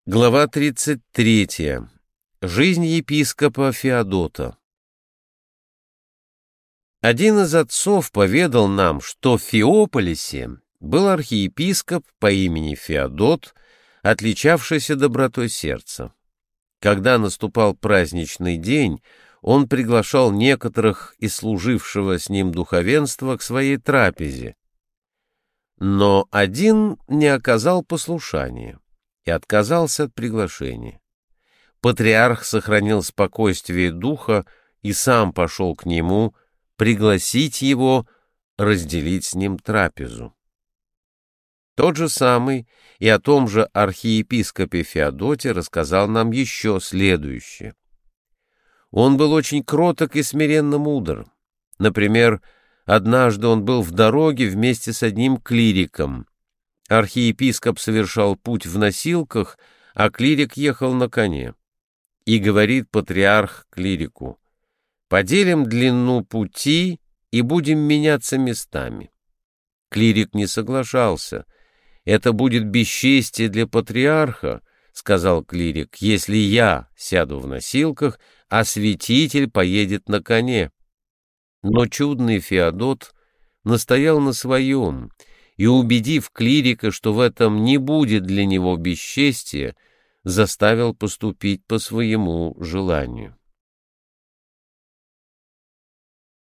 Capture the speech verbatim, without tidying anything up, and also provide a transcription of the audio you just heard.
Глава тридцать третья. Жизнь епископа Феодота. Один из отцов поведал нам, что в Феополисе был архиепископ по имени Феодот, отличавшийся добротой сердца. Когда наступал праздничный день, он приглашал некоторых из служившего с ним духовенства к своей трапезе. Но один не оказал послушания и отказался от приглашения. Патриарх сохранил спокойствие духа и сам пошел к нему пригласить его разделить с ним трапезу. Тот же самый и о том же архиепископе Феодоте рассказал нам еще следующее. Он был очень кроток и смиренно мудр. Например, однажды он был в дороге вместе с одним клириком. Архиепископ совершал путь в носилках, а клирик ехал на коне. И говорит патриарх клирику: «Поделим длину пути и будем меняться местами». Клирик не соглашался. «Это будет бесчестие для патриарха, — сказал клирик, — если я сяду в носилках, а святитель поедет на коне». Но чудный Феодот настоял на своем, и, убедив клирика, что в этом не будет для него бесчестия, заставил поступить по своему желанию.